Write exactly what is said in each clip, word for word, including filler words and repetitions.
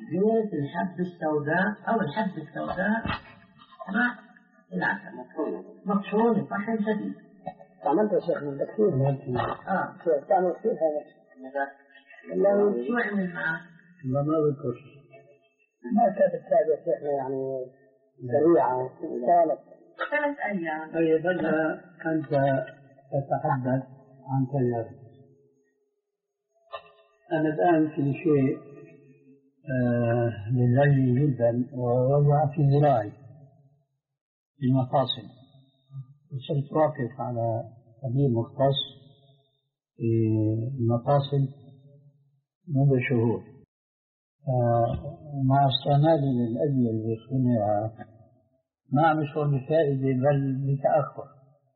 زيت الحب السوداء أو الحب السوداء مع العسل مطحون طحن شديد. عملت يا شيخ من تكفير اه تعمل كثير هذا والله شو عمل معه؟ ما ما بذكر ما كانت التعب يا شيخنا يعني سريعة كانت ثلاث أيام. طيب بدأ أنت تتحدث عن تجارب. أنا الآن في شيء آه للعلم جدا ووضع في ذراعي في المفاصل، وصرت واقف على طبيب مختص في المفاصل منذ شهور. آه مع استعمالي للأدوية اللي صنعها ما عم يشعر بفائدة بل بتأخر.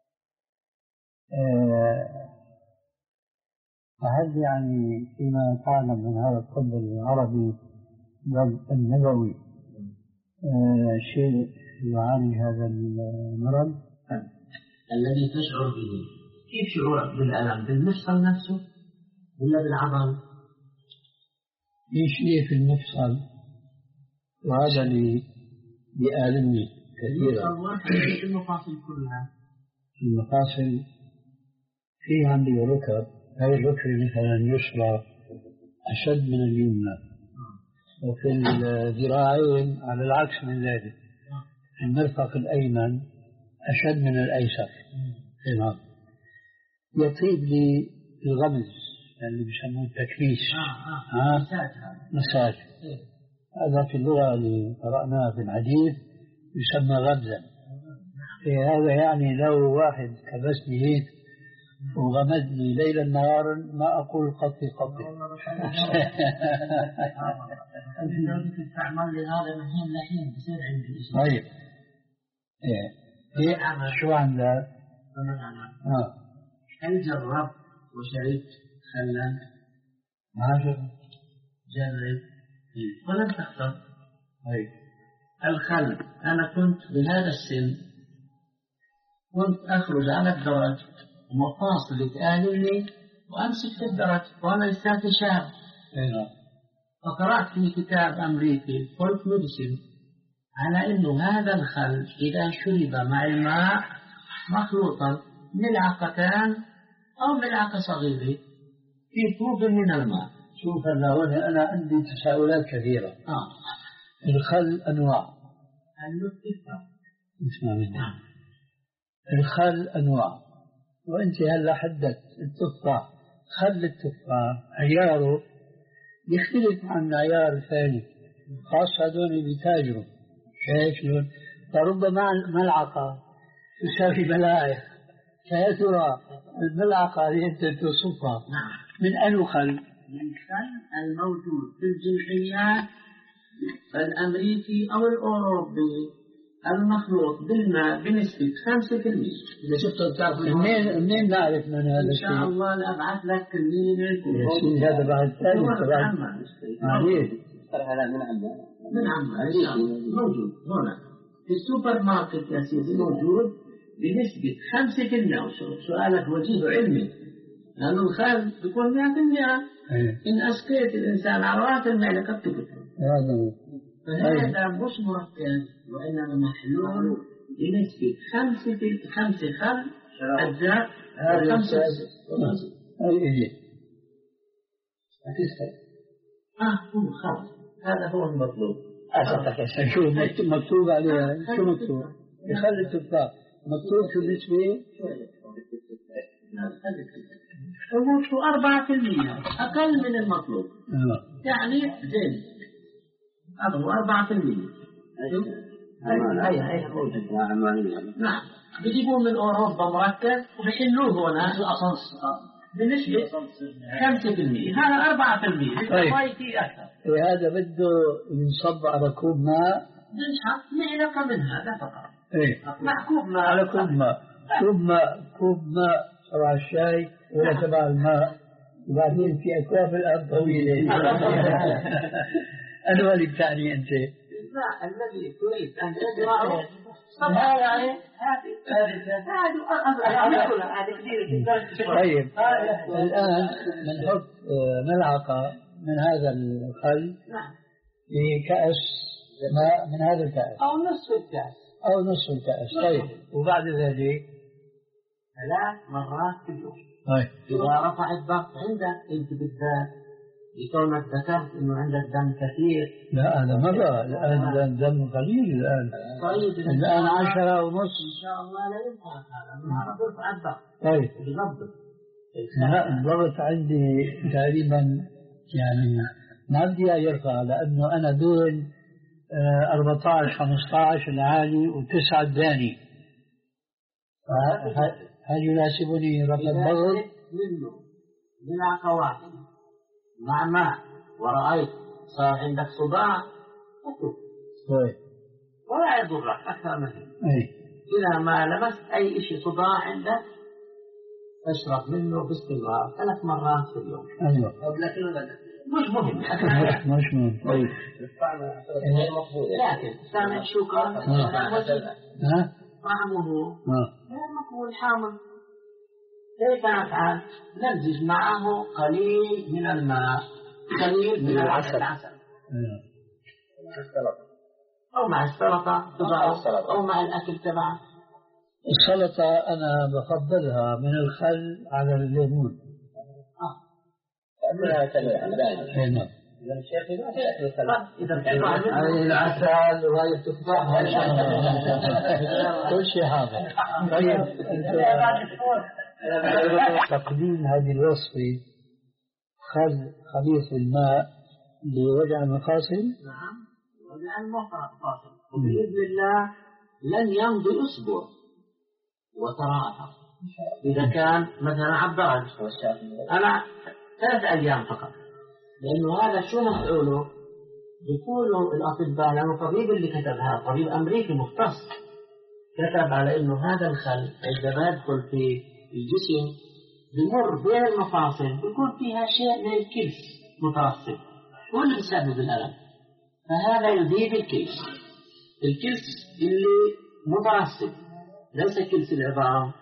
آه فهل يعني فيما تعلم من هذا الطب العربي النبوي آه شيء يعالج هذا المرض؟ الذي تشعر به كيف شعورك بالألم؟ بالمفصل نفسه ولا بالعضل؟ في شيء في المفصل وهذا اللي بيألمني كثيرا. في المفاصل كلها. في المفاصل في عندي ركب، هذه الركبة مثلا يسرى أشد من اليمنى، وفي الذراعين على العكس من ذلك المرفق الأيمن أشد من الأيسر. نعم. يطيب لي الغمز اللي بيسموه التكبيس. آه آه. مساج. مساج. هذا في اللغة اللي قرأناها في الحديث يسمى غمزا. هذا يعني لو واحد كبسني هيك وغمزني ليلا نهارا ما أقول قطي قطي. أنت تستعمل لهذا من حين لحين بصير عندي. طيب. إيه. إيه شو عندك؟ آه. هل جربت وشربت خلا؟ ما جرب. جرب. ولم تخسر. أي. الخل أنا كنت بهذا السن كنت أخرج على الدرج ومفاصلي تآلمني وأمسك في الدرج وأنا لساتي شاب. فقرأت في كتاب أمريكي فولك ميديسين على إنه هذا الخل إذا شرب مع الماء مخلوطا ملعقتان أو ملعقة صغيرة في كوب من الماء. شوف هنا أنا عندي تساؤلات كثيرة. آه. الخل أنواع. التفاح. اسمع مني. الخل أنواع، وأنت هلا حددت التفاح. خل التفاح عياره يختلف عن عيار الثاني، خاصة هذول بيتاجروا. شايف شلون؟ فربما ملعقة تساوي ملاعق. فيا ترى الملعقة اللي أنت توصفها من أي خل؟ من الخل الموجود في الجمعيات الأمريكي أو الأوروبي المخلوط بالماء بنسبة خمسة بالمئة. إذا شفته بتعرف منين منين نعرف من هذا الشيء؟ إن شاء الله لأبعث لك كمية من هذا بعد ثاني طبعا. معليش. هذا من عندنا. من عندنا موجود هنا في السوبر ماركت يا سيدي موجود بنسبة خمسة بالمئة. سؤالك وجيه علمي لأنه الخل بيكون مئة بالمئة. إن أسقيت الإنسان عروات المعدة قد تقتل. فهذا مش مركز وإنما محلول بنسبة خمسة في خمسة خل أجزاء خمسة. أي آه هو خل هذا هو المطلوب. شو مكتوب عليها؟ شو مكتوب؟ يخلي التفاح مكتوب شو النسبة؟ هو شو أربعة في المية أقل من المطلوب. يعني زين هذا هو أربعة في المية. هاي هاي موجود. نعم بيجيبوه من أوروبا مركز وبيحلوه هنا الأصنص بنسبة خمسة في المية. هذا أربعة في المية. طيب أكثر. هذا بده ينصب على كوب ماء. ننشط معلقة من هذا فقط. إيه. مع كوب ماء. على كوب ماء. كوب ماء كوب ماء تبع الشاي ولا تبع الماء. وبعدين في أكواب الأرض طويلة. أنا اللي بتعني أنت. لا الذي تريد أن تزرعه هذا يعني طيب الآن بنحط ملعقة من هذا الخل بكأس ماء من هذا الكأس أو نصف الكأس أو نصف الكأس. طيب، وبعد ذلك ثلاث مرات في اليوم. طيب. إذا رفع الضغط عندك أنت بالذات لكونك ذكرت إنه عندك دم كثير. لا هذا مرة، الآن دم قليل الآن. طيب الآن عشرة ونص إن شاء الله لا ينفع هذا، ما ترفع الضغط. طيب. بضبط. لا الضغط عندي تقريبا يعني ما بدي يرفع، لأنه أنا دون أربعة عشر خمسة عشر العالي وتسعة الداني. هل يناسبني رفع الضغط؟ منه بلا قواعد مع ماء ورأيت صار عندك صداع أكل ولا يضرك أكثر من هيك. إذا ما لمست أي شيء صداع عندك اشرب منه باستمرار ثلاث مرات في اليوم. أيوة. مش مهم مش مهم. طيب. لكن سامع شوكة طعمه غير مقبول حامض. كيف نفعل؟ نمزج معه قليل من الماء، قليل من العسل، أو مع السلطة أو مع الأكل تبعه. السلطة أنا بفضلها من الخل على الليمون. آه. إذا العسل وهي التفاح كل شيء هذا. طيب تقديم هذه الوصفة خل خليط الماء لوجع المفاصل. نعم وجع المفاصل وبإذن الله لن يمضي أسبوع وتراها. إذا كان مثلا عبرت أنا ثلاث أيام فقط، لأنه هذا شو مفعوله بيقولوا الأطباء، لأنه الطبيب اللي كتبها طبيب أمريكي مختص كتب على إنه هذا الخل عندما يدخل في الجسم بمر بين المفاصل بيكون فيها شيء من الكلس مترسب هو اللي بيسبب الألم، فهذا يذيب الكلس. الكلس اللي مترسب ليس كلس العظام،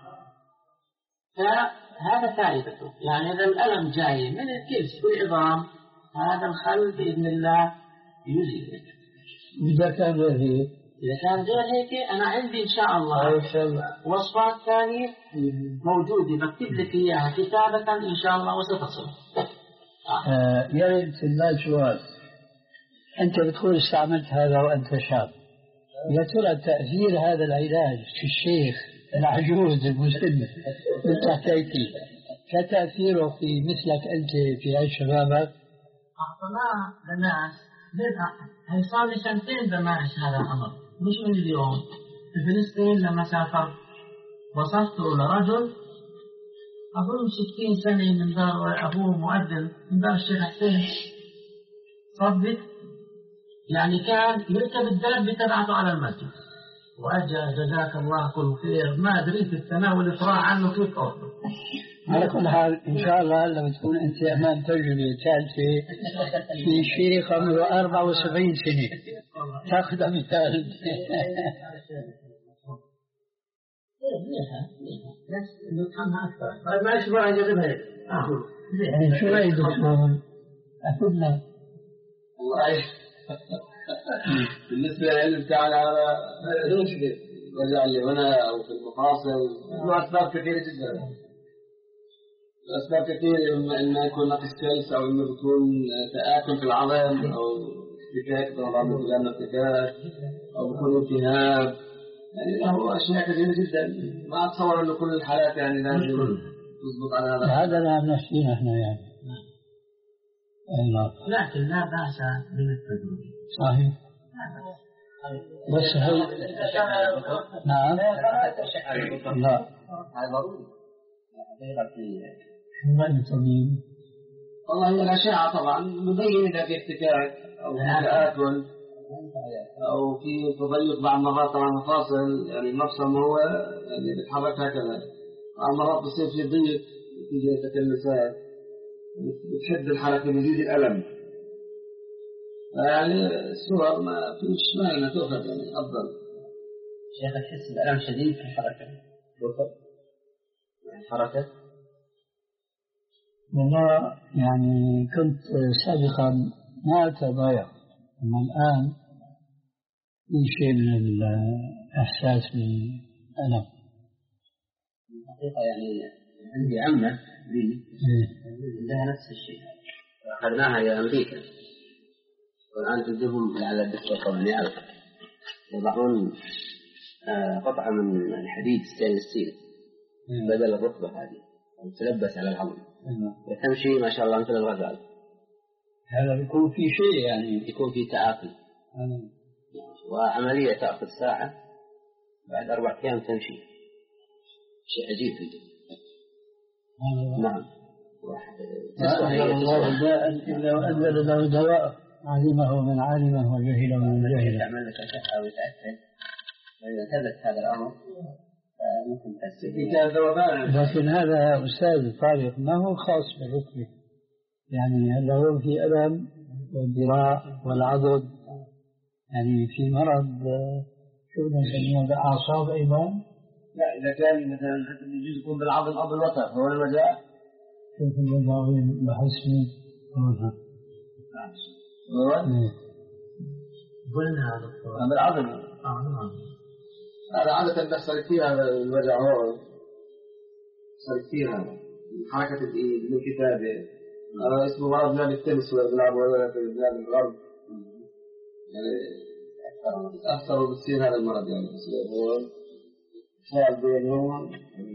فهذا فائدته. يعني إذا الألم جاي من الكلس بالعظام هذا الخل بإذن الله يزيله. إذا كان غير هيك إذا كان غير هيك أنا عندي إن شاء الله وصفات ثانية موجودة بكتب لك إياها كتابة إن شاء الله وستصل. آه يا ريت المال سؤال، أنت بتقول استعملت هذا وأنت شاب، يا ترى تأثير هذا العلاج في الشيخ العجوز المسن اللي حكيتي كتأثيره في مثلك أنت في عيش شبابك؟ أعطناه للناس هي صار لي سنتين بمارس هذا الأمر مش من اليوم. في فلسطين لما سافرت وصلت لرجل أظن ستين سنة من دار أبوه مؤذن من دار الشيخ حسين صدق، يعني كان يركب الدابة تبعته على المسجد وأجا جزاك الله كل خير ما أدري في التناول إفراع عنه كيف أوصل. على كل حال إن شاء الله لما تكون أنت أمام تجربة ثالثة في شيخ عمره أربعة وسبعين سنة تأخذ مثال. طيب ما يشبه أجذبها يعني شو رأي دكتور أفدنا؟ والله بالنسبة للعلم بتاعنا هذا ليش وجع اللي هنا أو في المفاصل له أسباب كثيرة جدا. أسباب كثيرة إما يكون نقص كلس أو إنه بيكون تآكل في العظم أو احتكاك بعض الكلام احتكاك أو بيكون التهاب، يعني له أشياء كثيرة جدا ما أتصور إنه كل الحالات يعني لازم تضبط على هذا. هذا لا نفسينا إحنا يعني. لكن لا بأس بالتدريب. صحيح. بس هي نعم لا هذا ضروري. شو رأي الطبيب؟ والله هي الأشعة طبعا مبين إذا في احتكاك أو في تآكل أو في تضيق بعض مرات طبعا مفاصل يعني المفصل هو يعني بيتحرك هكذا، بعض مرات بصير في ضيق تيجي تكلسات بتحد الحركة بيزيد الألم، يعني الصور ما فيش معنى تأخذ يعني أفضل. شيخ تحس الألم شديد في الحركة الحركة والله يعني كنت سابقا ما أتضايق أما الآن في شيء من الإحساس بالألم. الحقيقة يعني عندي عمة لي لها نفس الشيء، أخذناها إلى أمريكا والآن تجيبهم على الدكتور طبعا يعرف يضعون قطعة من الحديد ستانلس ستيل بدل الركبة هذه تلبس على العظم وتمشي ما شاء الله مثل الغزال. هذا بيكون في شيء يعني يكون في تعافي وعملية تأخذ ساعة بعد أربع أيام تمشي. شيء عجيب جدا. نعم. وأنزل الله داء إلا وأنزل له دواء علمه من علمه وجهله من جهله. تعمل لك أشعة ويتأكد وإذا ثبت هذا الأمر ممكن تأثير. لكن هذا أستاذ طارق ما هو خاص بالركبة، يعني هل هو في ألم والذراع والعضد، يعني في مرض شو نسميه بالأعصاب أيضا؟ لا إذا كان مثلا يجوز يكون بالعضل أو بالوتر هو الوجع. كيف الوجع بحس فيه؟ قلنا هذا بالعضل. هذا عادة بيحصل كثير هذا الوجع، هو بيحصل كثير هذا حركة الإيد من كتابة. هذا اسمه مرض بلاد التنس وبلاد في بلاد الغرب يعني أكثر بتصير هذا المرض يعني هو صار بينهم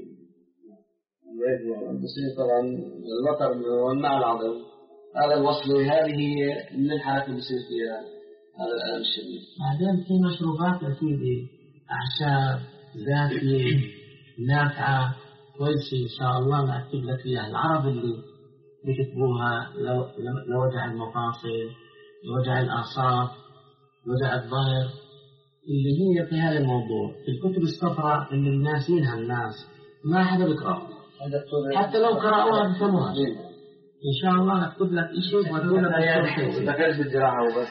بصير طبعا الوتر مع العضل. هذا الوصل هذه من الحالات اللي بصير فيها هذا الألم الشديد. بعدين في مشروبات أكيد أعشاب ذاتية نافعة كويسة إن شاء الله نكتب لك إياها. العرب اللي يكتبوها لوجع المفاصل لوجع الأعصاب لوجع الظهر اللي هي في هذا الموضوع في الكتب الصفراء اللي الناسينها الناس ما حدا بيقرأ، حتى لو قرأوها بفهموها. إن شاء الله نكتب لك شيء ونقول لك يا شيء ذكرت بالجراحة وبس.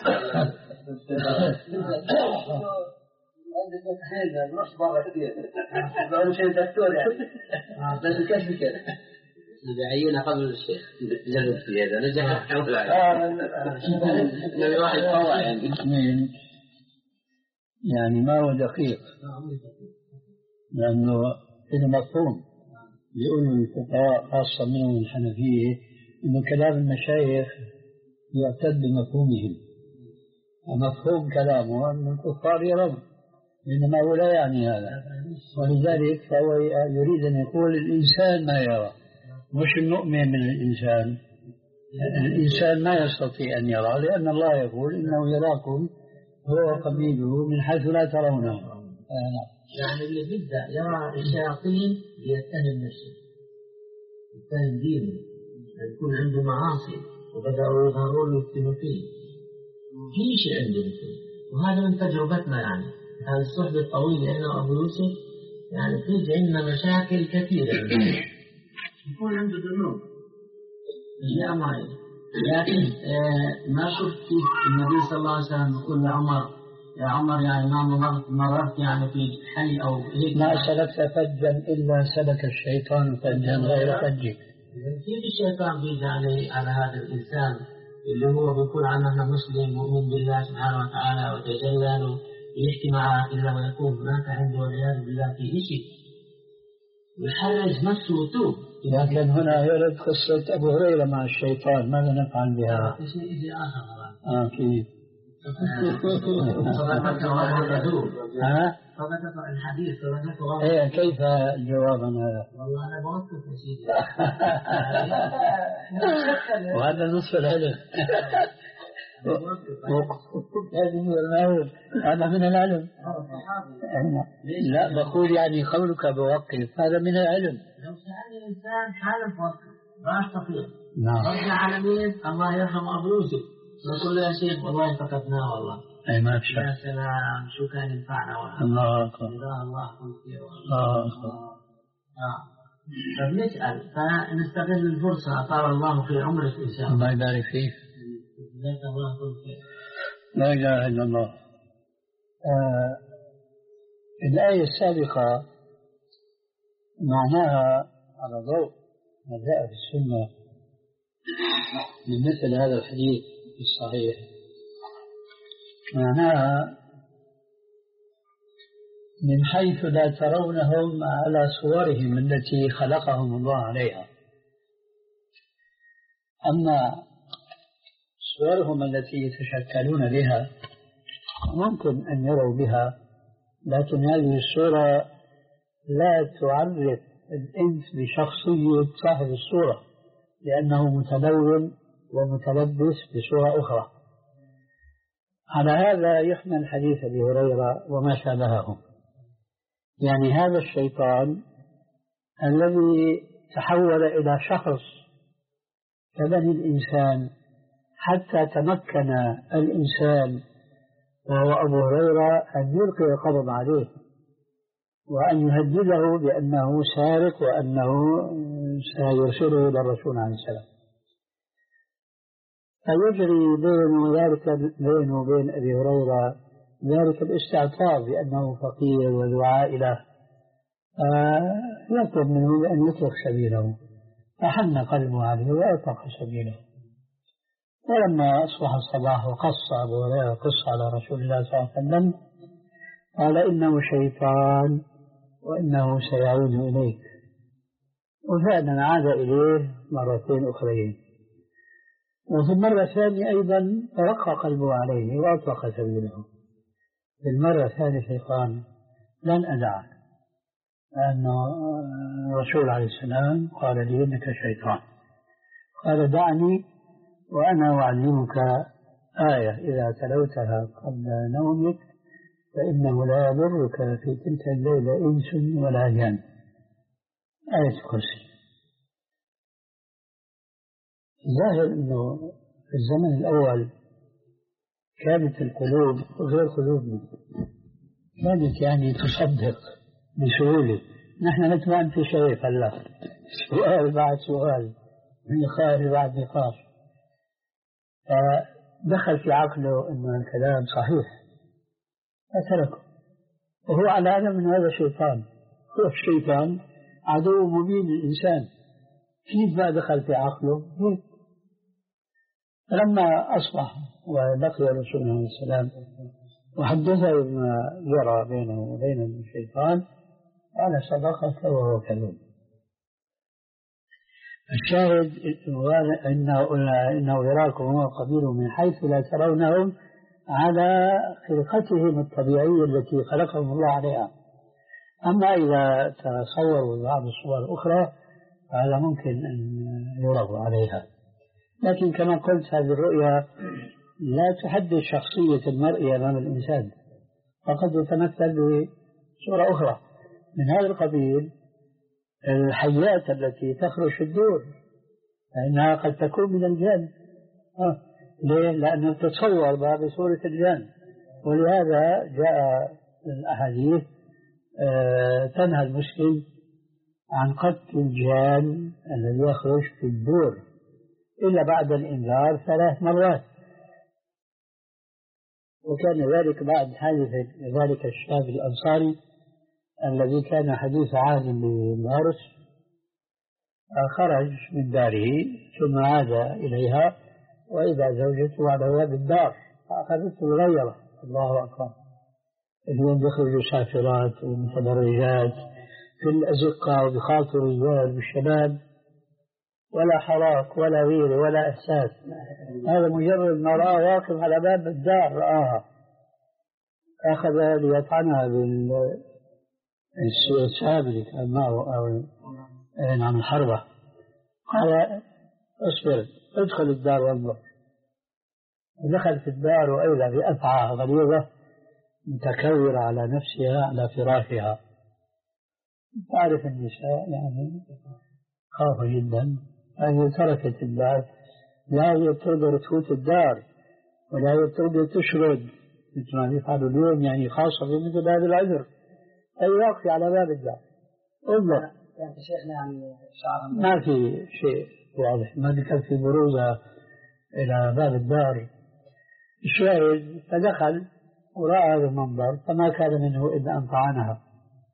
عندك متخيل نروح برا كثير بقول شيء دكتور يعني بس كيف كده نبيعينا قبل الشيخ جرب في هذا نجح حول نبي واحد طوع يعني اثنين يعني ما هو دقيق لأنه إنه مفهوم يقولوا الفقهاء خاصة منهم الحنفية إنه كلام المشايخ يعتد بمفهومهم ومفهوم كلامه أن الكفار يرون، إنما هو لا يعني هذا، ولذلك فهو يريد أن يقول الإنسان ما يرى مش المؤمن من الإنسان. الإنسان ما يستطيع أن يرى لأن الله يقول إنه يراكم هو قبيله من حيث لا ترونه. يعني اللي بدأ يرى الشياطين يتهم نفسه يتهم دينه يكون عنده معاصي وبدأوا يظهرون ويفتنوا فيه في شيء عنده مثل، وهذا من تجربتنا يعني هذه الصحبة الطويلة أنا وأبو يوسف يعني تيجي عندنا مشاكل كثيرة يكون عنده ذنوب لا معي. لكن آه ما شفت النبي صلى الله عليه وسلم يقول لعمر يا عمر يعني ما مررت, مررت يعني في حي أو هيك ما سلكت فجا إلا سلك الشيطان فجا غير فجك. كيف الشيطان بيجي على على هذا الإنسان اللي هو بيقول عنه أنه مسلم مؤمن بالله سبحانه وتعالى وتجلل ويحكي معه إلا ويكون هناك عنده والعياذ بالله في شيء ويحرج نفسه وتوب. لكن هنا يرد قصة أبو هريرة مع الشيطان ماذا نفعل بها؟ في شيء يجي آخر آه كيف؟ ها؟ فقط الحديث فقط إيه كيف الجواب عن هذا؟ والله أنا بوقف يا سيدي. وهذا نصف العلم. هذا من العلم. لا بقول يعني قولك بوقف هذا من العلم. لو سألني الإنسان حالف وقف ما أستطيع. نعم. رجع على مين؟ الله يرحم أبو يوسف. نقول له يا شيخ والله فقدناه والله. أي ما في شك. يا سلام شو كان ينفعنا والله. الله أكبر. الله كل خير. الله أكبر. آه. فبنسأل فنستغل الفرصة أطال الله في عمرك إن شاء الله. الله يبارك فيك. جزاك الله كل خير. لا إله إلا الله. آه الآية السابقة معناها على ضوء ما جاء في السنة من مثل هذا الحديث الصحيح معناها من حيث لا ترونهم على صورهم التي خلقهم الله عليها. أما صورهم التي يتشكلون بها ممكن أن يروا بها، لكن هذه الصورة لا تعرف الإنس بشخصية صاحب الصورة، لأنه متلون ومتلبس بصورة أخرى. على هذا يحمل حديث أبي هريرة وما شابهه، يعني هذا الشيطان الذي تحول إلى شخص كبني الإنسان حتى تمكن الإنسان وهو أبو هريرة أن يلقي القبض عليه وأن يهدده بأنه سارق وأنه سيرسله إلى الرسول عليه السلام. فيجري بينه ذلك بينه وبين أبي هريرة ذلك الاستعطاف بأنه فقير وذو عائلة، يطلب منه بأن يترك سبيله، فحن قلبه عليه وأطلق سبيله. ولما أصبح الصباح وقص أبو هريرة قصة على رسول الله صلى الله عليه وسلم قال إنه شيطان وإنه سيعود إليك، وفعلا عاد إليه مرتين أخرين، وفي المرة الثانية أيضا ترقى قلبه عليه وأطلق سبيله. في المرة الثالثة قال لن أدعك، لأن الرسول عليه السلام قال لي إنك شيطان. قال دعني وأنا أعلمك آية إذا تلوتها قبل نومك فإنه لا يضرك في تلك الليلة إنس ولا جان، آية الكرسي. الظاهر أنه في الزمن الأول كانت القلوب غير قلوبنا، كانت يعني تصدق بسهولة. نحن نتبع في شيء هلا سؤال بعد سؤال، نقاش بعد نقاش، فدخل في عقله أن الكلام صحيح فتركه. وهو على هذا من هذا الشيطان، هو الشيطان عدو مبين للإنسان، كيف ما دخل في عقله هيك. فلما أصبح ولقي رسول الله صلى الله عليه وسلم وحدثه بما جرى بينه وبين الشيطان قال صدقك وهو كذوب. الشاهد إنه, إنه يراكم هو قبيله من حيث لا ترونهم على خلقتهم الطبيعية التي خلقهم الله عليها. أما إذا تصوروا بعض الصور الأخرى فهذا ممكن أن يروا عليها، لكن كما قلت هذه الرؤيا لا تحدد شخصية المرء أمام الإنسان، فقد يتمثل بصورة أخرى. من هذا القبيل الحيات التي تخرج في الدور فإنها قد تكون من الجن. آه. ليه؟ لأنه تتصور بها بصورة الجن، ولهذا جاء الأحاديث آه تنهى المسلم عن قتل الجان الذي يخرج في الدور إلا بعد الإنذار ثلاث مرات. وكان ذلك بعد حادث ذلك الشاب الأنصاري الذي كان حديث عهد بالعرس، خرج من داره ثم عاد إليها وإذا زوجته على باب الدار فأخذته الغيرة. الله أكبر. اليوم يخرجوا سافرات ومتبرجات في الأزقة وبخاطر الرجال بالشباب، ولا حراك ولا غيره ولا إحساس. هذا مجرد ما رأى واقف على باب الدار رآها، أخذ ليطعنها بالساب اللي كان معه أو نعم الحربة. قال اصبر ادخل الدار وانظر. ودخل في الدار وإذا بأفعى غليظة متكورة على نفسها على فراشها. تعرف النساء يعني خافوا جدا، هذه تركت الدار، لا تقدر تفوت الدار ولا تقدر تشرد مثل ما يفعلوا اليوم، يعني خاصة بمثل هذا العذر أي واقف على باب الدار. انظر يعني شيخنا يعني شعر ما في شيء واضح، ما ذكر في بروزة إلى باب الدار. الشاهد فدخل ورأى هذا المنظر فما كان منه إلا أن طعنها.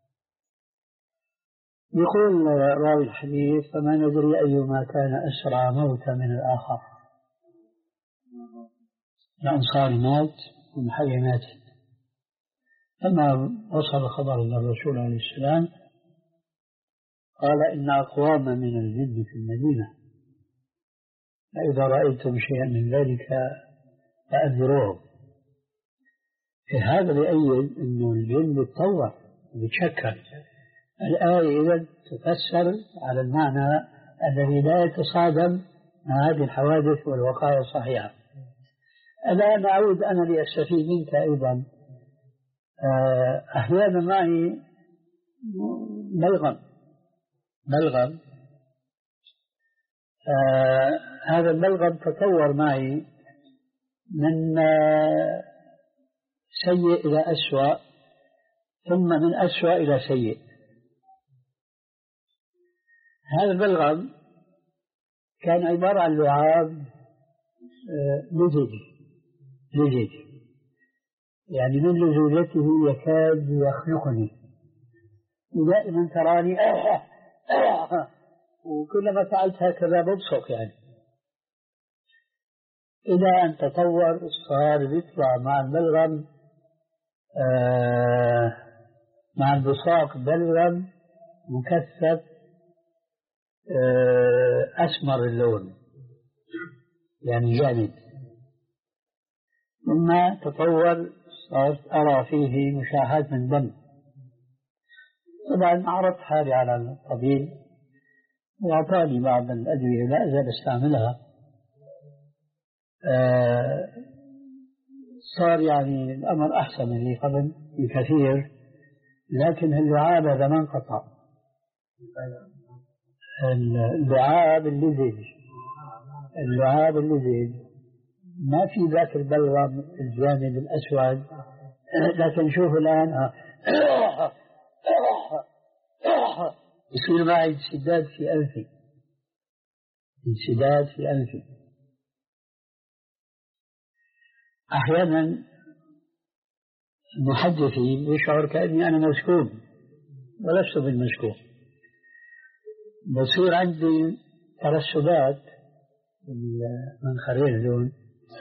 يقول راوي الحديث فما ندري أيما كان أسرع موتا من الآخر. الأنصاري مات ومحرمات. لما وصل الخبر إلى الرسول عليه السلام قال إن أقواما من الجن في المدينة فإذا رأيتم شيئا من ذلك فأنذروهم. في هذا يؤيد أن الجن يتطور ويتشكل. الآية إذا تفسر على المعنى الذي لا يتصادم مع هذه الحوادث والوقائع الصحيحة. الآن أعود أنا لأستفيد منك أيضا. أحيانا معي بلغم بلغم آه هذا البلغم تطور معي من آه سيء إلى أسوأ، ثم من أسوأ إلى سيء. هذا البلغم كان عبارة عن لعاب آه لزج لزج يعني من لزوجته يكاد يخنقني، ودائما تراني وكلما فعلت هكذا ببصق يعني، إلى أن تطور صار يطلع مع البلغم آه مع البصاق بلغم مكثف آه أسمر اللون يعني جامد. ثم تطور صارت أرى فيه مشاحات من دم. طبعا عرضت حالي على الطبيب وأعطاني بعض الأدوية لا أزال أستعملها. آه صار يعني الأمر أحسن من قبل بكثير، لكن اللعاب هذا ما انقطع. اللعاب اللزج اللعاب اللزج ما في ذاك البلغم الجانب الأسود، لكن شوف الآن يصير معي انسداد في أنفي انسداد في أنفي. أحيانا محدثي يشعر كأني أنا مسكون ولست بالمسكون، بصير عندي ترسبات المنخرين دون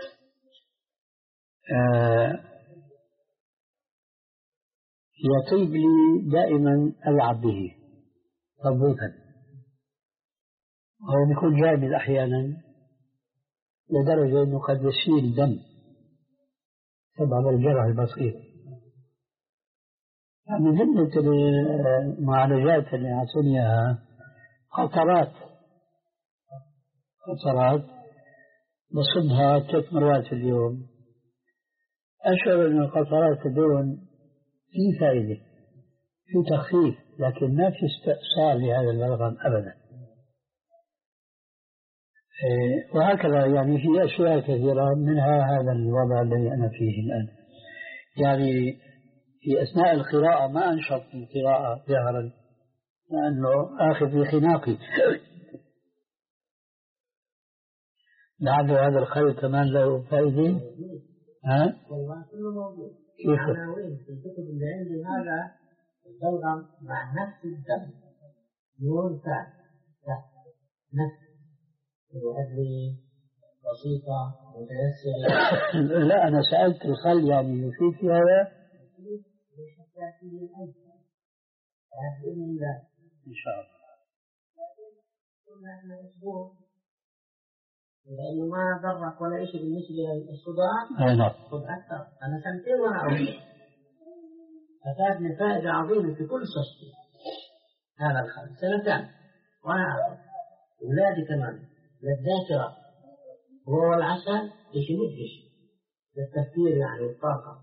آه يطيب لي دائما ألعب به تضيفا، هو بيكون جامد أحيانا لدرجة أنه قد يسيل دم سبب الجرح البسيط. من جملة المعالجات اللي أعطوني إياها قطرات قطرات بصبها ثلاث مرات في اليوم. أشعر أن القطرات دون في فائدة في تخفيف، لكن ما في استئصال لهذا البلغم أبدا. وهكذا يعني في أشياء كثيرة منها هذا الوضع الذي أنا فيه الآن. يعني في أثناء القراءة ما أنشط في القراءة جهرا لأنه آخذ في خناقي. لعل هذا الخير كمان له فائدة. ها؟ والله كله موجود. كيف؟ عناوين في الكتب اللي عندي هذا البلغم مع نفس الدم نون فاء نفس الأدوية بسيطة متيسرة. لا أنا سألت الخل يعني يفيد في هذا؟ بإذن الله إن شاء الله. كنا أسبوع لأنه ما ضرك ولا شيء بالنسبة للصداع. أي نعم. خذ أكثر. أنا سنتين وأنا أقول أفادني فائدة عظيمة في كل صشتي هذا الخل سنتين وأنا أقول أولادي كمان للذاكرة وهو العسل شيء مدهش للتفكير يعني والطاقة.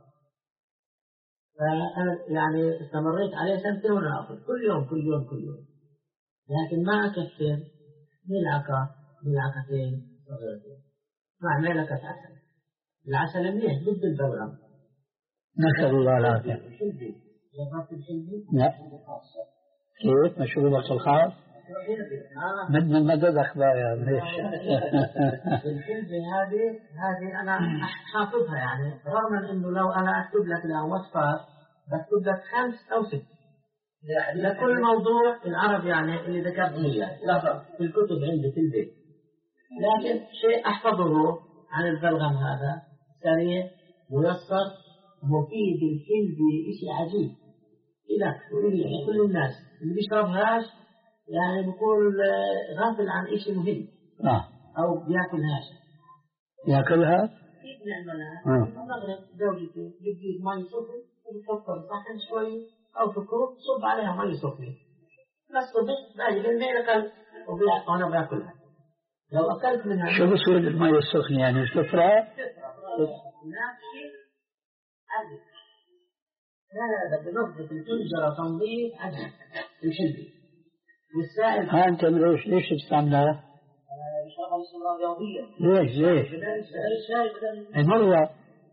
فأنا يعني استمريت عليه سنتين وأنا أقول كل يوم كل يوم كل يوم، لكن ما أكثر ملعقة ملعقتين صغيرتين مع ملكة عسل. العسل منيح ضد البلغم. نسأل الله العافية. الحلبي جربت الحلبي؟ لا. كيف مشروبك الخاص؟ من من مدد أخبارها ليش؟ الحلبي هذه هذه أنا حافظها يعني، رغم إنه لو أنا أكتب لك لها وصفات بكتب لك خمس أو ست لكل موضوع العرب يعني اللي ذكرت إياه في الكتب عندي في البيت، لكن شيء أحفظه عن البلغم هذا سريع ميسر مفيد الكلب شيء عجيب لك ولي كل الناس اللي بيشربهاش يعني بيكون غافل عن شيء مهم آه. أو بياكلهاش ياكلها؟ كيف نعملها؟ نغرق زوجتي بتجيب مي سخن وبتحطها بصحن شوي أو في كوب تصب عليها مي سخنة بس صبح باجي بالليل أكل وأنا باكلها لو أكلت منها شو بصير بالمي السخنة يعني تفرع؟ نفسي عجب هذا بنظف الحنجرة تنظيف عجب الحلبي والسائل ها أنت ليش ليش بتستعملها؟ يشتغل صورة رياضية ليش ليش؟ مرة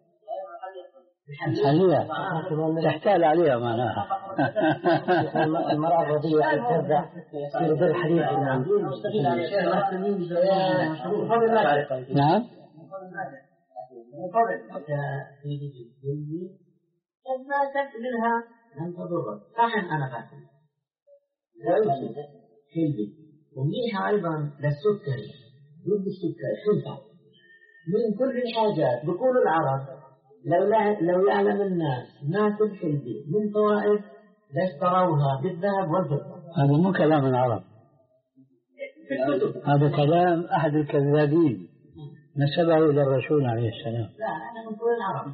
حليها تحتال عليها معناها المرأة الرياضية ترجع تصير غير حديث نعم ما أكلت منها لم تضرك صحن أنا باكل لا يوجد حلبي ومنيحة أيضا للسكري ضد السكري حلفة من كل الحاجات بقول العرب لو, لو يعلم الناس ما في الحلبي من طوائف لاشتروها بالذهب والفضة. هذا مو كلام العرب هذا كلام أحد الكذابين نسبه إلى الرسول عليه السلام. لا أنا من كل العرب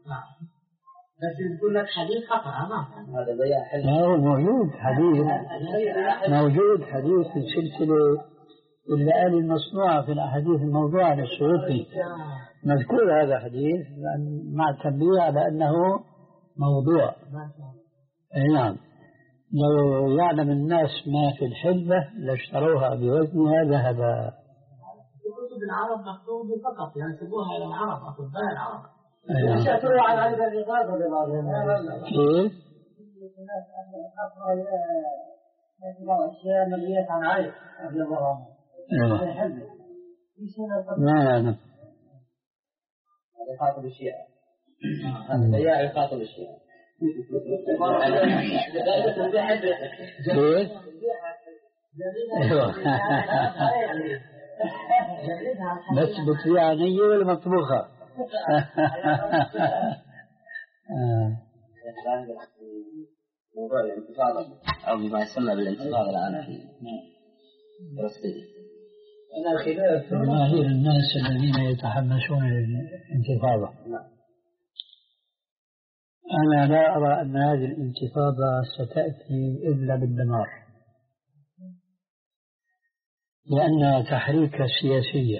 بس يقول لك حديث خطأ ما هذا بيان حلو. لا هو موجود حديث موجود حديث في السلسلة اللآل المصنوعة في الأحاديث الموضوعة للسيوطي مذكور هذا حديث مع التنبيه على أنه موضوع. نعم لو يعلم الناس ما في الحلبة لاشتروها بوزنها ذهبا. كتب العرب مكتوب فقط ينسبوها إلى العرب أطباء العرب. يشتروا عن عدد الرقابة لبعضهم. كيف؟ أشياء مليئة عن عرف قبل الظهر. ما يعني؟ يخاطب الشيعة. البياع يخاطب الشيعة. كيف؟ بس بتبيع نية ولا مطبوخة؟ موضوع الانتفاضة أو بما يسمى بالانتفاضة الآن في فلسطين. أنا خلاف جماهير الناس الذين يتحمسون للانتفاضة. أنا لا أرى أن هذه الانتفاضة ستأتي إلا بالدمار لأنها تحريك سياسية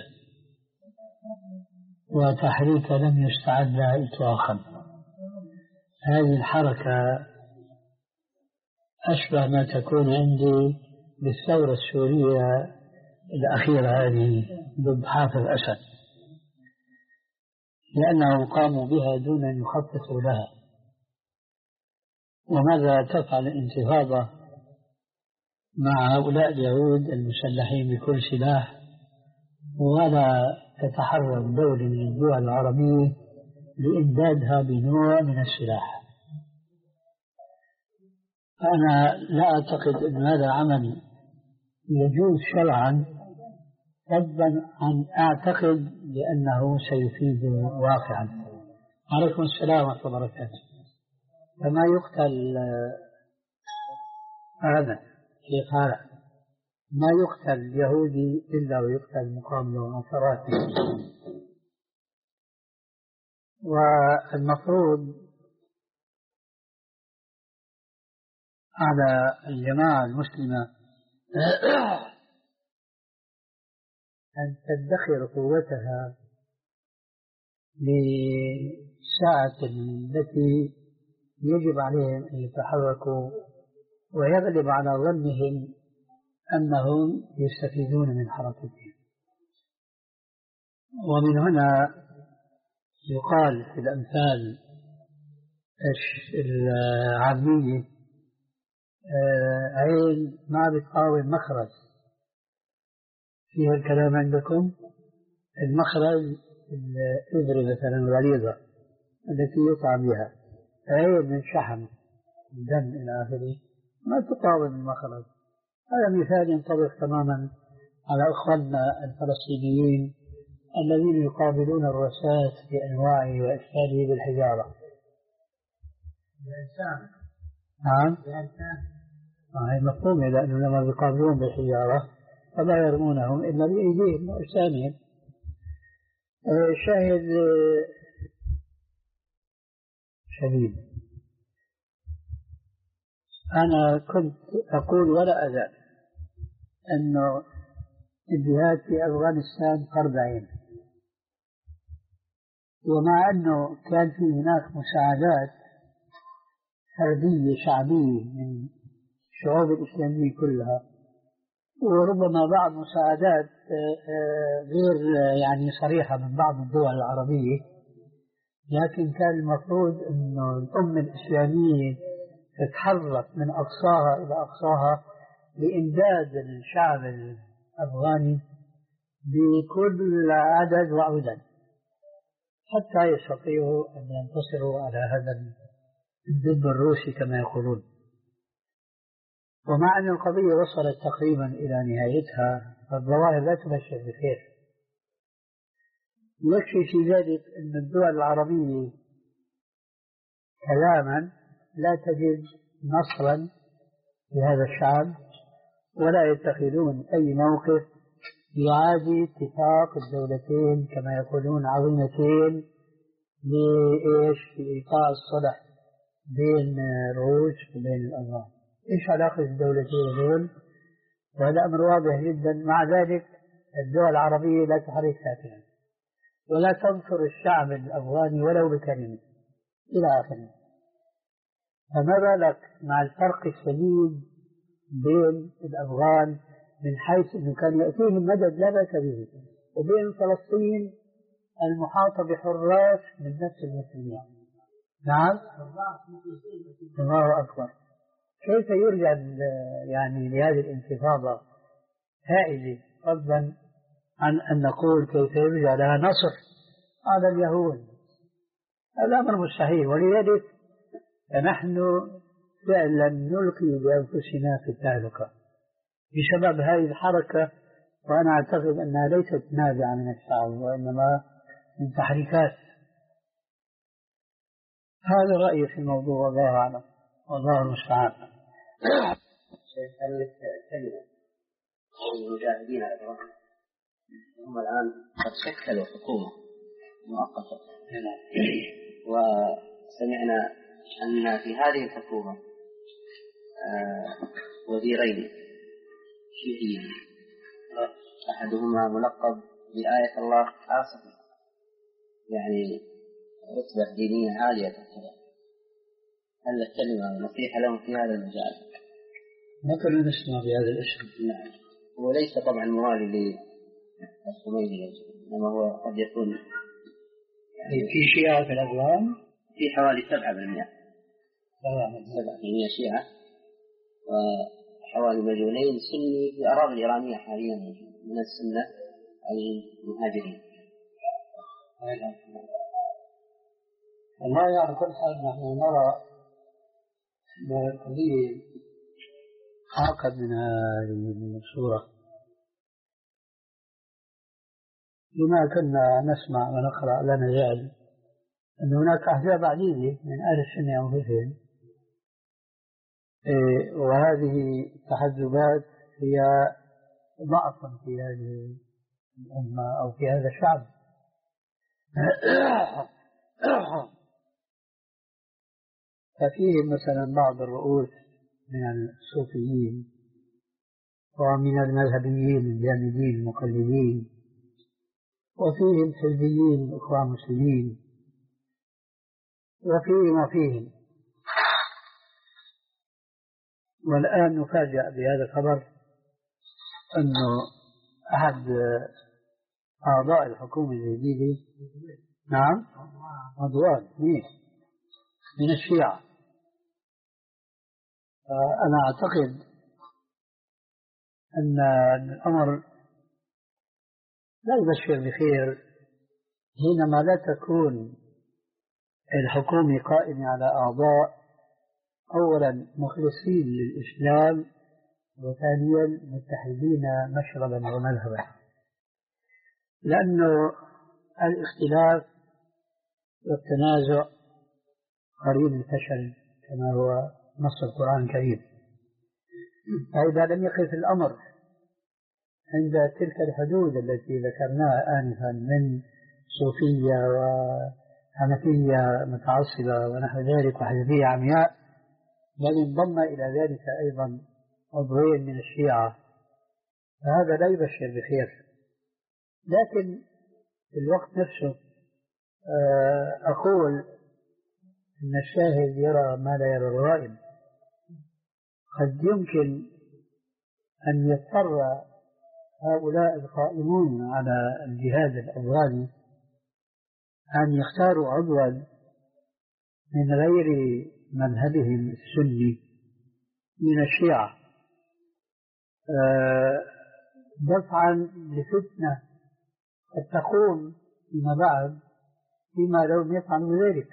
وتحريك لم يستعد لها إطلاقا. هذه الحركة أشبه ما تكون عندي بالثورة السورية الأخيرة هذه ضد حافظ أسد لأنهم قاموا بها دون أن يخططوا لها. وماذا تفعل الانتفاضة مع هؤلاء اليهود المسلحين بكل سلاح ولا تتحرك دولة من الدول العربية لإمدادها بنوع من السلاح؟ أنا لا أعتقد أن هذا عمل يجوز شرعا فضلا عن أعتقد بأنه سيفيد واقعا. عليكم السلام ورحمة الله وبركاته. فما يقتل هذا شيخ هذا ما يقتل يهودي إلا ويقتل مقابله عشرات. والمفروض على الجماعة المسلمة أن تدخر قوتها للساعة التي يجب عليهم أن يتحركوا ويغلب على ظنهم أنهم يستفيدون من حركتهم. ومن هنا يقال في الأمثال العامية عين ما بتقاوم مخرج. فيها الكلام عندكم المخرج الإبرة مثلا الغليظة التي يطعم بها عين من شحم دم إلى آخره ما تقاوم المخرج. هذا مثال ينطبق تماما على أخواننا الفلسطينيين الذين يقابلون الرصاص بأنواعه وأشكاله بالحجارة. الإنسان. نعم. الإنسان. هي مفهومة، لأنه لما يقابلون بالحجارة فلا يرمونهم إلا بأيديهم وأجسامهم. شاهد شديد. أنا كنت أقول ولا أزال أنه الجهاد في أفغانستان فرض عين، ومع أنه كان في هناك مساعدات فردية شعبية من الشعوب الإسلامية كلها، وربما بعض مساعدات غير يعني صريحة من بعض الدول العربية، لكن كان المفروض أنه الأمة الإسلامية تتحرك من أقصاها إلى أقصاها لإمداد الشعب الأفغاني بكل عدد وعدد حتى يستطيعوا أن ينتصروا على هذا الدب الروسي كما يقولون. ومع أن القضية وصلت تقريبا إلى نهايتها فالظواهر لا تبشر بخير. يكفي في ذلك أن الدول العربية كلاما لا تجد نصرا لهذا الشعب، ولا يتخذون أي موقف يعادي اتفاق الدولتين كما يقولون عظيمتين لإيش في إيقاع الصلح بين الروس وبين الأفغان. إيش علاقة الدولتين دول؟ وهذا أمر واضح جدا. مع ذلك الدول العربية لا تحرك ساكنا ولا تنصر الشعب الأفغاني ولو بكلمة إلى آخره. فما بالك مع الفرق الشديد بين الأفغان من حيث أنه كان يأتيهم مدد لا بأس به، وبين فلسطين المحاطة بحراس من نفس المسلمين. نعم. الله أكبر. كيف يرجع يعني لهذه الانتفاضة هائلة، فضلا عن أن نقول كيف يرجع لها نصر على اليهود؟ هذا أمر مستحيل. ولذلك فنحن فعلا نلقي بأنفسنا في التهلكة بسبب هذه الحركة، وأنا أعتقد أنها ليست نابعة من الشعب وإنما من تحريكات. هذا رأيي في الموضوع، والله أعلم، والله المستعان. هل الكلمة المجاهدين على الإرهاب هم الآن قد شكلوا حكومة مؤقتة، وسمعنا أن في هذه الحكومة وزيرين شيعيين، أحدهما ملقب بآية الله عاصفة، يعني رتبة دينية عالية كذا. هل الكلمة نصيحة لهم في هذا المجال؟ ما كنا نسمع بهذا الاسم. نعم. وليس طبعا موالي للخميني، إنما هو قد يكون يعني في شيعة في الأفغان في حوالي سبعة بالمئة سبعة بالمئة شيعة، وحوالي مليونين سني في الأراضي الإيرانية حاليا من السنة المهاجرين. والله يعني كل حال نحن نرى أن القضية عقد من هذه الصورة. لما كنا نسمع ونقرأ لا نزال أن هناك أحزاب عديدة من أهل السنة أنفسهم، وهذه التحزبات هي ضعف في هذه الأمة أو في هذا الشعب. ففيهم مثلا بعض الرؤوس من الصوفيين ومن المذهبيين الجامدين المقلدين، وفيهم حزبيين إخوان مسلمين، وفيهم وفيهم. والآن نفاجأ بهذا الخبر أنه أحد أعضاء الحكومة الجديدة، نعم رضوان، من الشيعة. أنا أعتقد أن الأمر لا يبشر بخير حينما لا تكون الحكومة قائمة على أعضاء أولا مخلصين للإسلام، وثانيا متحدين مشربا ومذهبا. لأنه الاختلاف والتنازع قريب الفشل كما هو نص القرآن الكريم. فإذا لم يقف الأمر عند تلك الحدود التي ذكرناها آنفا من صوفية وحنفية متعصبة ونحو ذلك وحزبية عمياء، بل انضم إلى ذلك أيضا عضوين من الشيعة، فهذا لا يبشر بخير. لكن في الوقت نفسه أقول إن الشاهد يرى ما لا يرى الغائب. قد يمكن أن يضطر هؤلاء القائمون على الجهاد الأفغاني أن يختاروا عضوا من غير مذهبهم السني من الشيعة دفعا لفتنة قد تقوم فيما بعد فيما لو يفعلوا ذلك.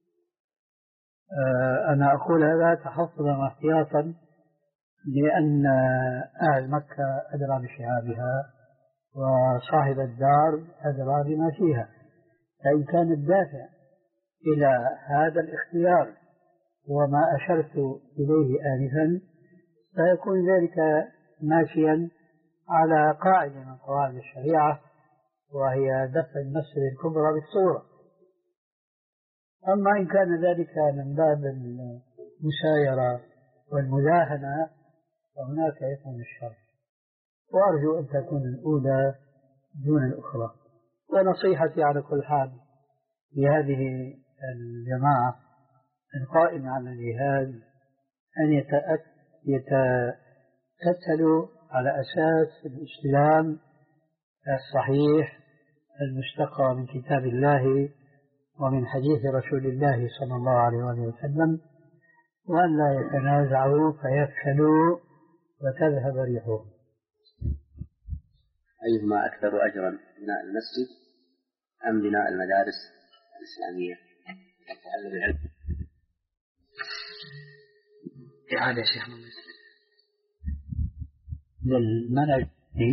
أنا أقول هذا تحفظا واحتياطا لأن أهل مكة أدرى بشهابها وصاحب الدار أدرى بما فيها، فإن كان الدافع إلى هذا الاختيار وما أشرت إليه آنفا فيكون ذلك ماشيا على قاعدة من قواعد الشريعة وهي دفع المفسدة الكبرى بالصورة. أما إن كان ذلك من باب المسايرة والمداهنة فهناك يكون الشر، وأرجو أن تكون الأولى دون الأخرى. ونصيحتي على كل حال لهذه الجماعة القائمة على الجهاد أن يتكتلوا على أساس الإسلام الصحيح المستقى من كتاب الله ومن حديث رسول الله صلى الله عليه وسلم، وأن لا يتنازعوا فيفشلوا وتذهب ريحهم. أيهما أكثر أجرا، بناء المسجد أم بناء المدارس الإسلامية؟ يتعلم العلم. إعادة يا شيخ محمد للمنهج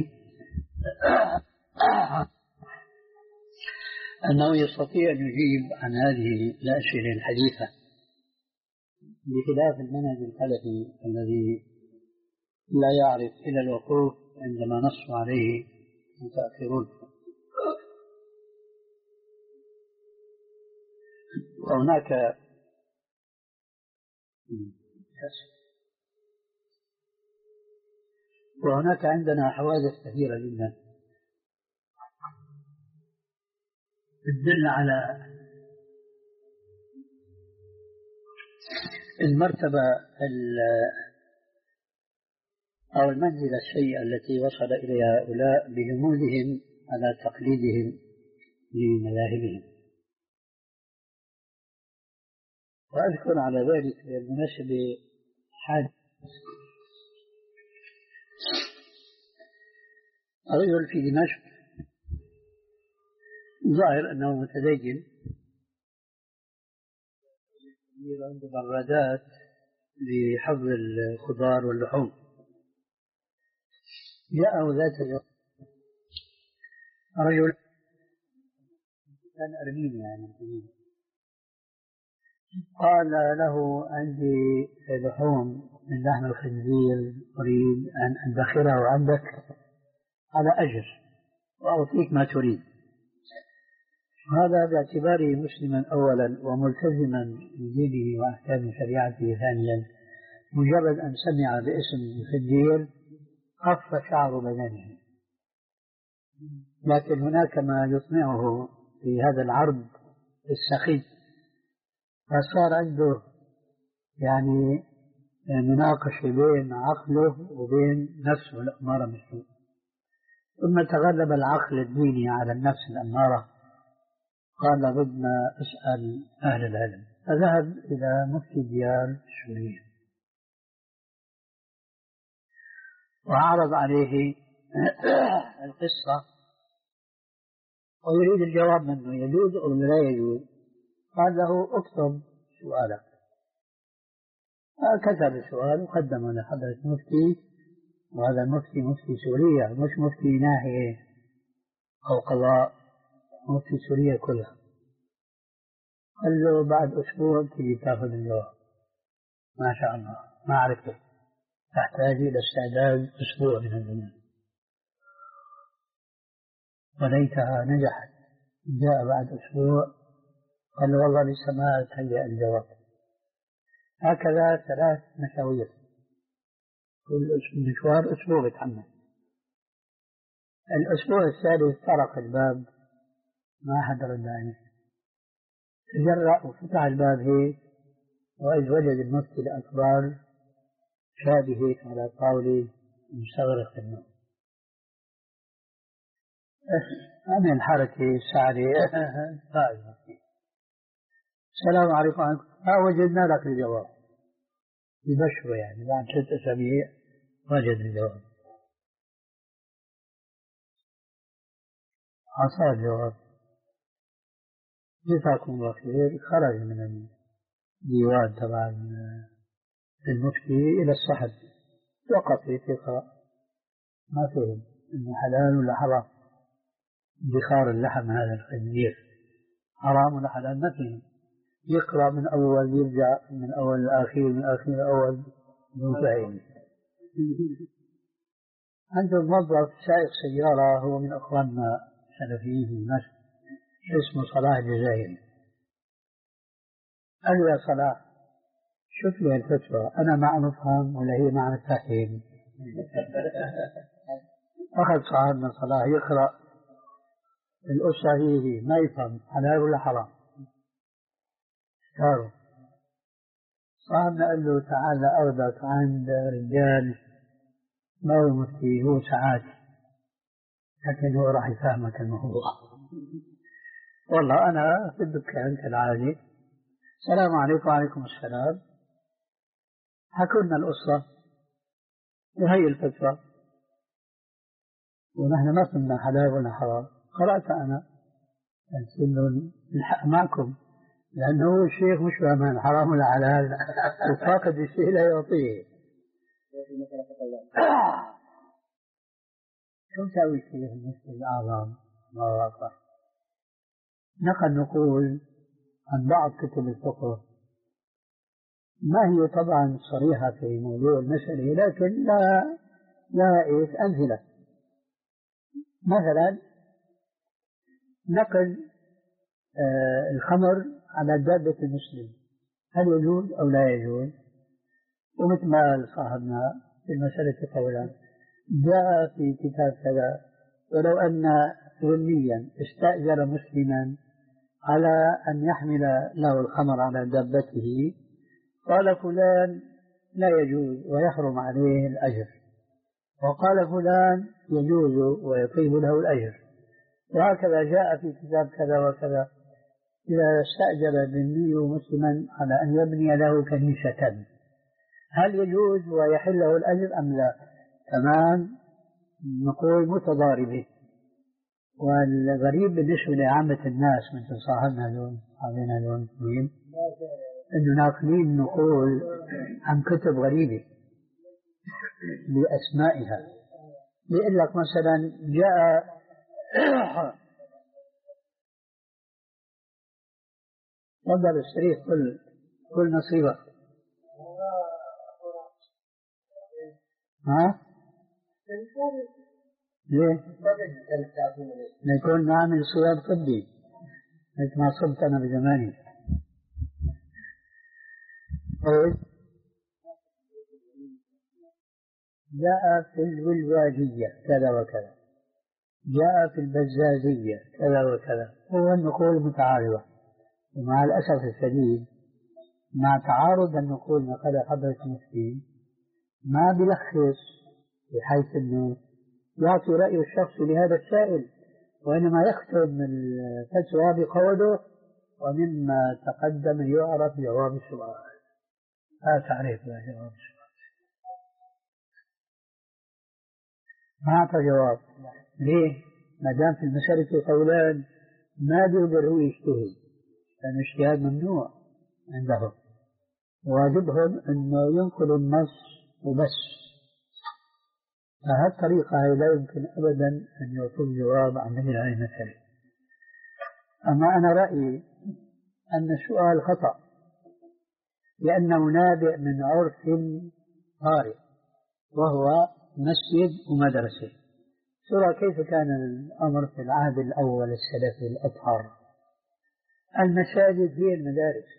أنه يستطيع أن يجيب عن هذه الأسئلة الحديثة بخلاف المنهج الخلفي الذي لا يعرف إلى الوقوف عندما نص عليه متأخرون. وهناك وهناك عندنا حوادث كثيرة جدا تدل على المرتبة أو المنزلة السيئة التي وصل إليها هؤلاء بجمودهم على تقليدهم لمذاهبهم. وأذكر على ذلك بالمناسبة حادث رجل في دمشق ظاهر أنه متدين عنده برادات لحفظ الخضار واللحوم. جاءه ذات اليوم رجل كان أرميني يعني قال له عندي لحوم من لحم الخنزير أريد أن أدخرها عندك على أجر وأعطيك ما تريد. هذا باعتباره مسلما أولا وملتزما بدينه وأحكام شريعته ثانيا، مجرد أن سمع باسم الخنزير خف شعر بدنه. لكن هناك ما يطمعه في هذا العرض السخي، فصار عنده يعني مناقشة بين عقله وبين نفسه الأمارة بالسوء. ثم تغلب العقل الديني على النفس الأمارة، قال بدنا أسأل أهل العلم، فذهب إلى مفتي ديار السورية وعرض عليه القصة ويريد الجواب منه يجوز أو لا يجوز. قال له اكتب سؤالك. كتب السؤال وقدمه لحضرة المفتي، وهذا المفتي مفتي سوريا مش مفتي ناحية أو قضاء مفتي سوريا كلها. قال له بعد أسبوع تجي تاخذ الجواب. ما شاء الله ما عرفت، تحتاج إلى استعداد أسبوع من الزمان. وليتها نجحت، جاء بعد أسبوع قال له والله لسه ما تهيأ الجواب. هكذا ثلاث مشاوير، كل مشوار أسبوع يتحمل. الأسبوع الثالث طرق الباب ما حد رد عليه، تجرأ وفتح الباب هيك، وإذ وجد المفتي الأكبر شاب هيك على طاولة مستغرق في النوم. عمل حركة سعري قائمة. السلام عليكم. ها وجدنا لك الجواب. يبشره يعني بعد ثلاث أسابيع وجد الجواب. عصى الجواب. جزاكم الله خير. خرج من الديوان تبع المفتي إلى الصحن، وقف يقرأ، ما فهم إنه حلال ولا حرام. ادخار اللحم هذا الخنزير حرام ولا حلال ما فهم. يقرأ من أول يرجع من أول الأخير من الأخير الأول منتهي. عنده موظف سائق سيارة هو من أخواننا سلفيين في مصر اسمه صلاح الجزائري. قال له يا صلاح شوف لي الفتوى، أنا ما نفهم ولا هي ما نفهم. أخذ صاحبنا صلاح يقرأ الأسرة هي ما يفهم حلال ولا حرام. صاروا صاحبنا قال له تعال أخذك عند رجال ما هو مفتي، هو ساعات لكن هو راح يفهمك الموضوع. والله أنا في الدكان كالعادة، السلام عليكم. وعليكم السلام. حكوا لنا الأسرة وهي الفتوى ونحن ما فهمنا حلال ولا حرام. قرأت أنا قلت له الحق معكم، لأنه هو الشيخ مش فاهمان حرام ولا حلال وفاقد الشيء لا يعطيه. شو مسوي الشيخ المفتي الأعظم الله أكبر؟ نقل نقول عن بعض كتب الفقه ما هي طبعا صريحة في موضوع المسألة، لكن لا لا إيش أمثلة. مثلا نقل آه الخمر على دابة المسلم هل يجوز أو لا يجوز؟ ومثل ما صاحبنا في المسألة قولان جاء في كتاب كذا ولو أن ذميا استأجر مسلما على أن يحمل له الخمر على دابته قال فلان لا يجوز ويحرم عليه الأجر، وقال فلان يجوز ويطيب له الأجر، وهكذا جاء في كتاب كذا وكذا. إذا استأجر ذمي مسلما على أن يبني له كنيسة هل يجوز ويحل له الأجر أم لا؟ كمان نقول متضاربة. والغريب بالنسبة لعامة الناس مثل صاحبنا دون صاحبنا دون مين إنه ناقلين نقول عن كتب غريبة بأسمائها. بيقول لك مثلا جاء تفضل استريح كل كل نصيبك. ها؟ ليه؟ نكون نعمل صيام طبي مثل ما صبت أنا بزماني. جاء في الولواجية كذا وكذا، جاء في البزازية كذا وكذا. هو النقول متعارضة، ومع الأسف الشديد مع تعارض النقول نقل حضرة المفتي ما بيلخص بحيث أنه يعطي رأيه الشخصي لهذا السائل، وإنما يختم الفتوى بقوله ومما تقدم يعرف جواب السؤال. لا تعريف لا جواب السؤال، ما أعطى جواب. ليه؟ ما دام في المسألة قولان ما بيقدر هو يجتهد، لأن الاجتهاد ممنوع عندهم، واجبهم أنه ينقل النص وبس. فهذه الطريقة لا يمكن أبدا أن يعطوا جواب عن مثل هذه المسألة. أما أنا رأيي أن السؤال خطأ، لأنه نابع من عرف طارئ وهو مسجد ومدرسة. ترى كيف كان الأمر في العهد الأول السلفي الأطهر؟ المساجد هي المدارس،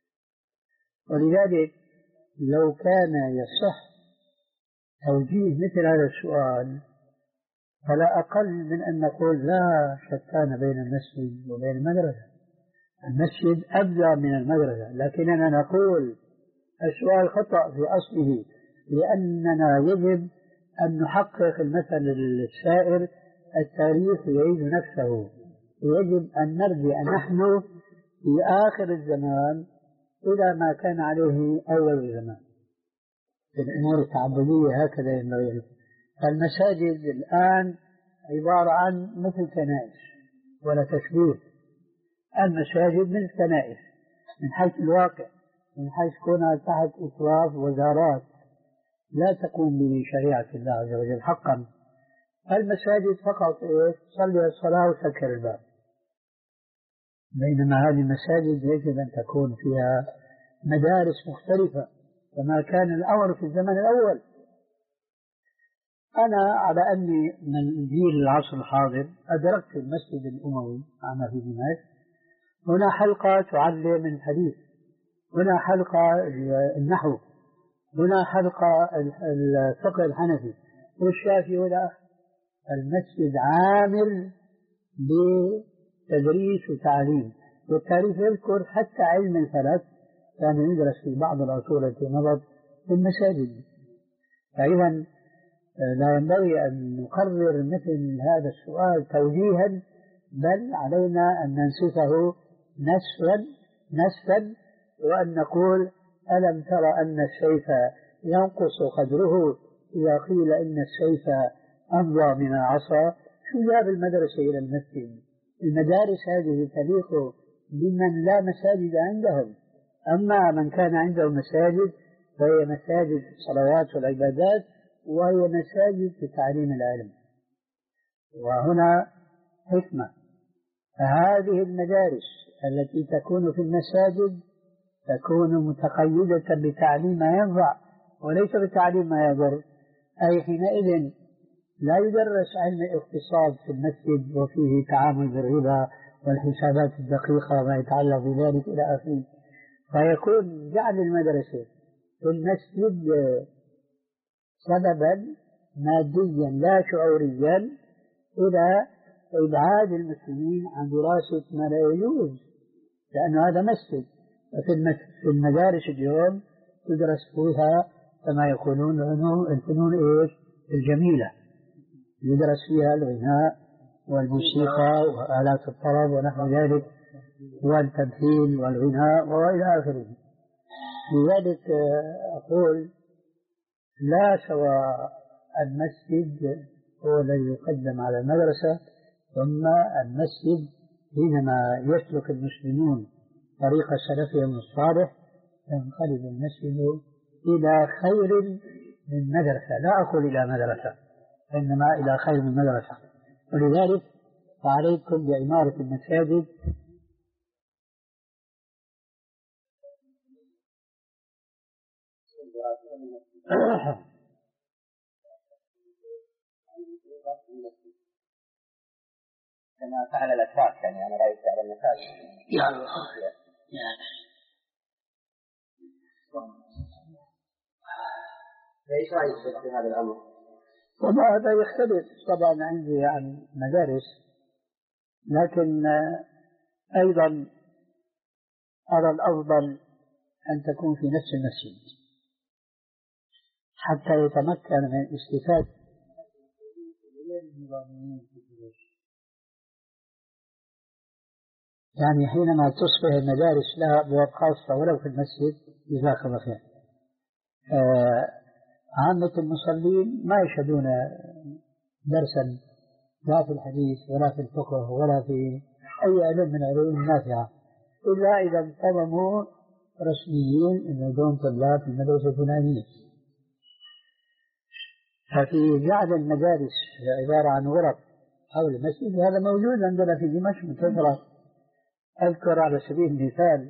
ولذلك لو كان يصح توجيه مثل هذا السؤال فلا أقل من أن نقول لا شتان بين المسجد وبين المدرسة. المسجد أبدى من المدرسة، لكننا نقول السؤال خطأ في أصله، لأننا يجب أن نحقق المثل السائر: التاريخ يعيد نفسه، ويجب أن نرجع نحن في آخر الزمان إلى ما كان عليه أول الزمان في الأمور التعبدية. هكذا ينبغي. فالمساجد الآن عبارة عن مثل كنائس، ولا تشبيه. المساجد مثل كنائس من حيث الواقع، من حيث كونها تحت إشراف وزارات لا تقوم بشريعة الله عز وجل حقا. المساجد فقط صلي الصلاة وسكر الباب، بينما هذه المساجد يجب أن تكون فيها مدارس مختلفة كما كان الأمر في الزمن الأول. أنا على أني من جيل العصر الحاضر أدركت المسجد الأموي معنا في دمشق، هنا حلقة تعلم الحديث، هنا حلقة النحو، هنا حلقة الفقه الحنفي والشافعي والآخر. المسجد عامل بتدريس وتعليم. والتاريخ يذكر حتى علم الفلك كان يدرس في بعض العصور التي مضت في المساجد. فإذا لا ينبغي أن نقرر مثل هذا السؤال توجيها، بل علينا أن ننسفه نسفا نسفا وأن نقول: ألم ترى أن السيف ينقص قدره إذا قيل إن السيف أمضى من العصا؟ شو جاب المدرسة إلى المسجد؟ المدارس هذه تليق بمن لا مساجد عندهم، أما من كان عنده مساجد فهي مساجد الصلوات والعبادات، وهي مساجد لتعليم العلم. وهنا حكمة. فهذه المدارس التي تكون في المساجد تكون متقيدة بتعليم ما ينفع وليس بتعليم ما يضر. أي حينئذ لا يدرس علم الاقتصاد في المسجد وفيه تعامل بالربا والحسابات الدقيقة وما يتعلق بذلك إلى آخره. فيكون جعل المدرسة في المسجد سببا ماديا لا شعوريا إلى إبعاد المسلمين عن دراسة ما لا يجوز، لأن هذا مسجد. في المدارس اليوم تدرس فيها كما يقولون الفنون إيش الجميلة، يدرس فيها الغناء والموسيقى وآلات الطرب ونحو ذلك والتمثيل والغناء وإلى آخره. لذلك أقول لا سواء المسجد هو الذي يقدم على المدرسة، ثم المسجد حينما يسلك المسلمون طريق سلفهم الصالح ينقلب المسجد إلى خير من مدرسة. لا أقول إلى مدرسة، إنما إلى خير من مدرسة. ولذلك فعليكم بعمارة المساجد كما فعل الأتراك. يعني أنا رأيت على المساجد يا الله يا ليش رأيك في هذا الأمر؟ وما هذا يختلف طبعا عندي عن مدارس، لكن أيضا أرى الأفضل أن تكون في نفس المسجد حتى يتمكن من الاستفادة. يعني حينما تصبح المدارس لها أبواب خاصة ولو في المسجد جزاك الله خير، آه عامة المصلين ما يشهدون درسا لا في الحديث ولا في الفقه ولا في أي علم من العلوم النافعة، إلا إذا انتظموا رسميين إن دون طلاب في المدرسة الفلانية. ففي جعل المدارس عبارة عن غرف حول المسجد، هذا موجود عندنا في دمشق بكثرة. أذكر على سبيل المثال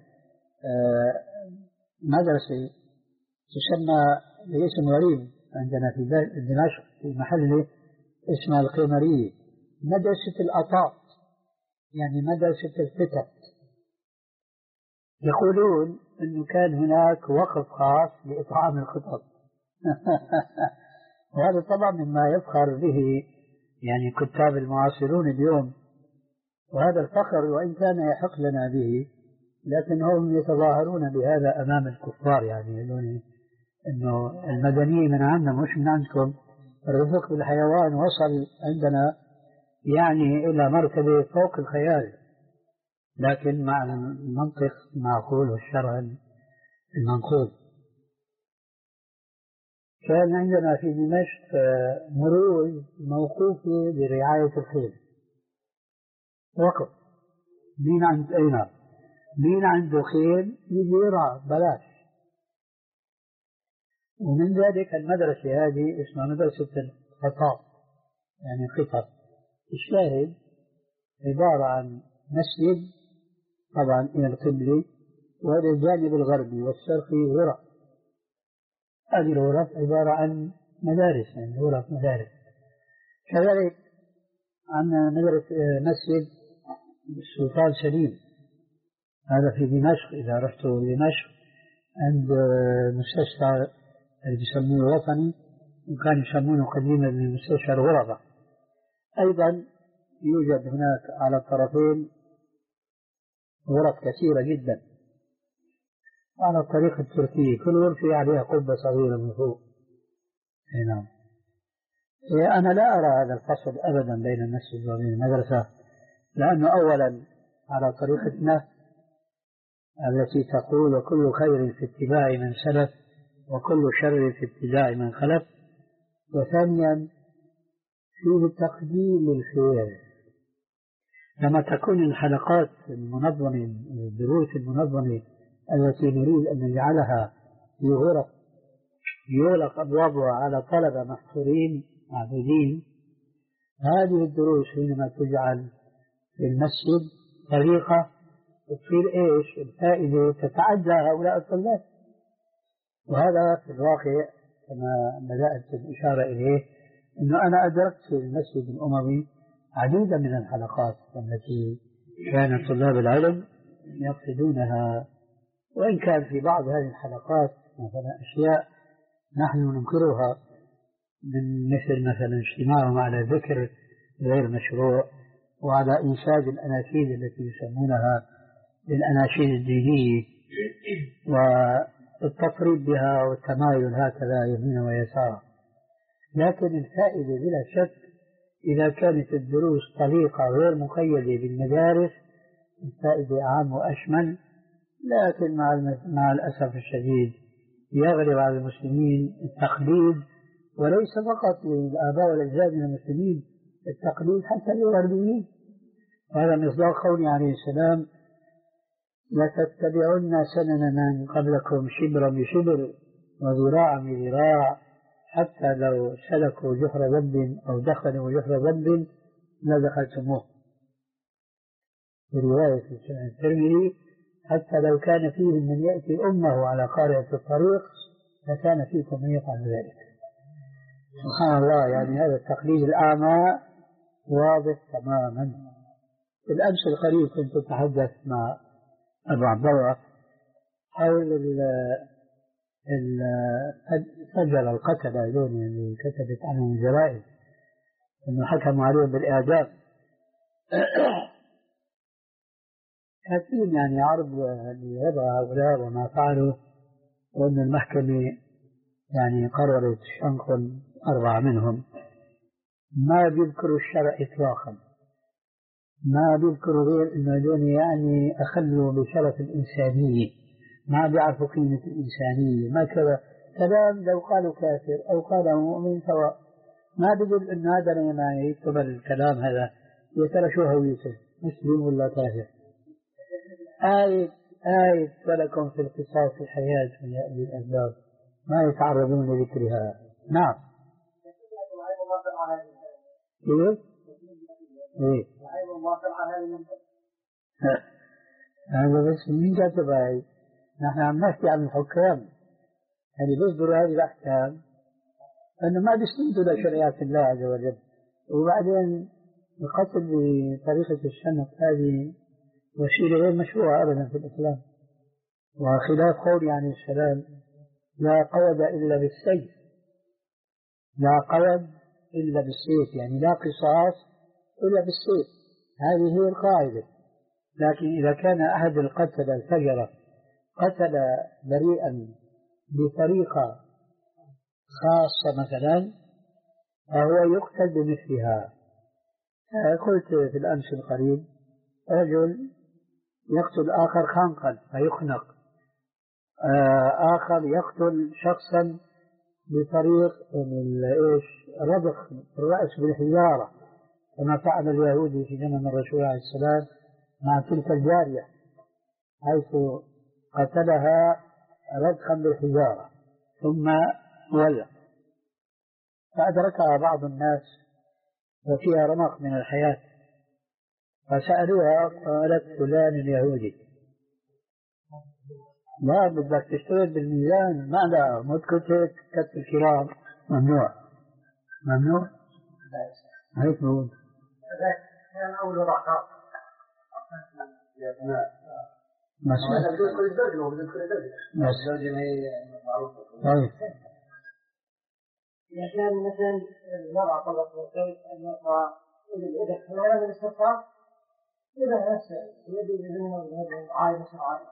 مدرسة تسمى باسم غريب عندنا في دمشق في محل اسمها القمرية، مدرسة الأطاط، يعني مدرسة القطط. يقولون أنه كان هناك وقف خاص لإطعام القطط. وهذا طبعا مما يفخر به يعني كتاب المعاصرون اليوم، وهذا الفخر وإن كان يحق لنا به لكنهم يتظاهرون بهذا أمام الكفار، يعني يقولون إنه المدنيين من عندنا مش من عندكم. الرفق بالحيوان وصل عندنا يعني إلى مرتبة فوق الخيال، لكن مع المنطق المعقول والشرع المنقول. كان عندنا في دمشق مروج موقوفة برعاية الخيل، وقف مين عند أين مين عنده خيل يجي يرعى بلاش. ومن ذلك المدرسة هذه اسمها مدرسة الخطاب، يعني خطط. الشاهد عبارة عن مسجد طبعا إلى القبلة، وهذا الجانب الغربي والشرقي غرف. هذه الغرف عبارة عن مدارس، يعني غرف مدارس. كذلك عندنا مدرسة مسجد السلطان سليم، هذا في دمشق. إذا رحتوا دمشق عند مستشفى اللي بيسموه وطني، وكانوا يسمونه قديما مستشفى الغربة، أيضا يوجد هناك على الطرفين غرف كثيرة جدا على الطريقة التركية، كل غرفة عليها قبة صغيرة من فوق. نعم. أنا لا أرى هذا الفصل أبدا بين المسجد وبين المدرسة، لأنه أولا على طريقتنا التي تقول وكل خير في اتباع من سلف وكل شر في ابتداع من خلف، وثانيا فيه تقديم للخير. لما تكون الحلقات المنظمة الدروس المنظمة التي نريد أن نجعلها في غرف يغلق أبوابها على طلبة محصورين معدودين، هذه الدروس حينما تجعل في المسجد طريقة تصير إيش الفائدة تتعدى هؤلاء الطلاب. وهذا في الواقع كما بدأت الإشارة إليه، أنه أنا أدركت في المسجد الأموي عديدا من الحلقات التي كان طلاب العلم يقصدونها، وإن كان في بعض هذه الحلقات مثلا أشياء نحن ننكرها، من مثل مثلا اجتماعهم على ذكر غير مشروع وعلى إنشاد الأناشيد التي يسمونها الأناشيد الدينية والتطريب بها والتمايل هكذا يمين ويسار. لكن الفائدة بلا شك إذا كانت الدروس طريقة غير مقيدة بالمدارس الفائدة أعم وأشمل. لكن مع مع الأسف الشديد يغلب على المسلمين التقليد، وليس فقط للآباء والأجداد من المسلمين، التقليد حتى للغربيين. وهذا مصداق قوله عليه السلام: لتتبعن سنن من قبلكم شبرا بشبر وذراعا بذراع حتى لو سلكوا جحر ذنب أو دخلوا جحر ذنب لدخلتموه. في رواية الترمذي: حتى لو كان فيهم من يأتي أمه على قارعة الطريق لكان فيكم من يفعل ذلك. سبحان الله، يعني هذا التقليد الأعمى واضح تماما. بالأمس القريب كنت أتحدث مع أبو عبد الله حول الفجر القتلة هذول اللي كتبت عنهم الجرائد أنه حكموا عليهم بالإعدام. كاتبين يعني عرض لوضع هؤلاء وما فعلوا، وأن المحكمة يعني قررت شنقل أربعة منهم. ما بيذكروا الشرع إطلاقا، ما بيذكروا غير أنه هذول يعني أخلوا بشرف الإنسانية، ما بيعرفوا قيمة الإنسانية، ما كذا كلام. لو قالوا كافر أو قالوا مؤمن سواء، ما بيقول أن هذا لما يكتب الكلام هذا يا ترى شو هويته، مسلم ولا كافر. آية آية ولكم في القصاص حياة من يأتي الأسباب ما يتعرضون لذكرها. نعم. كيف؟ إيه هذا بس مين كاتب هاي؟ نحن عم نحكي عن الحكام اللي بيصدروا هذه الأحكام أنه ما بيستندوا لشريعة الله عز وجل. وبعدين القتل بطريقة الشنق هذه وسيلة غير مشروعة أبدا في الإسلام، وخلاف قول عليه السلام لا قود إلا بالسيف، لا قود إلا بالسيف، يعني لا قصاص إلا بالسيف، هذه هي القاعدة. لكن إذا كان أحد القتلة الفجرة قتل بريئا بطريقة خاصة مثلا فهو يقتل بمثلها. قلت في الأمس القريب رجل يقتل آخر خنقا فيخنق، آخر يقتل شخصا بطريق إيش رضخ الرأس بالحجارة كما فعل اليهودي في زمن الرسول عليه السلام مع تلك الجارية حيث قتلها رضخا بالحجارة ثم ولى، فأدركها بعض الناس وفيها رمق من الحياة فسألوها قالت فلان اليهودي. لا بدك تشتغل بالميزان، ما لا متكت هيك كتب الكرام ممنوع ممنوع هيك نقول كان أول رقم مسألة بدون كل زوجة وبدون كل زوجة الزوجة هي معروفة. طيب إذا كان مثلا المرأة طلبت وقيت أن يقع إذا كان هذا الاستفسار إذا نفسه يدي بذنه بهذا عائلة شرعية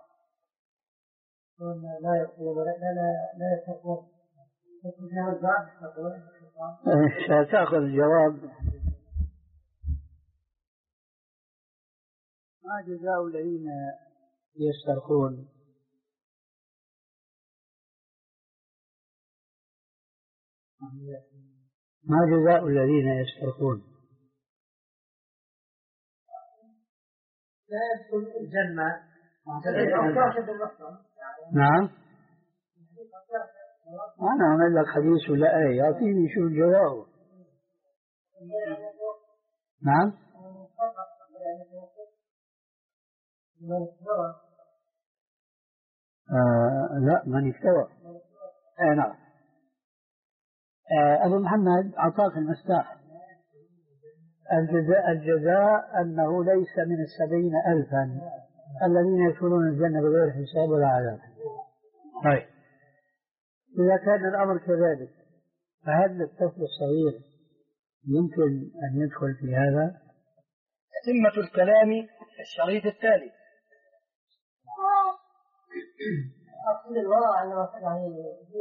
لا يقول لا لا يتقون يقول في هذا الباب يتقون تأخذ الجواب. ما جزاء الذين يسترخون ما جزاء الذين يسترخون لا يدخل الجنة. نعم أنا أعمل لك حديث ولا أي يعطيني شو الجواب. نعم آه لا من استوى. آه نعم آه أبو محمد أعطاك المفتاح. الجزاء, الجزاء أنه ليس من السبعين ألفا الذين يدخلون الجنة بغير حساب ولا عذاب. طيب إذا كان الأمر كذلك فهل الطفل الصغير يمكن أن يدخل في هذا؟ تتمة الكلام الشريط التالي. أقصد الوراء عندما يعني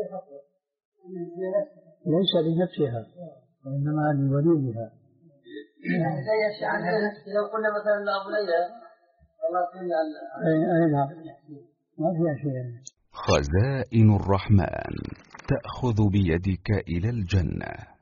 ليس لنفسها وإنما لوليها. زي الشيء عن لو قلنا مثلا لا بنية والله تقول أي نعم ما فيها شيء. خزائن الرحمن تأخذ بيدك إلى الجنة.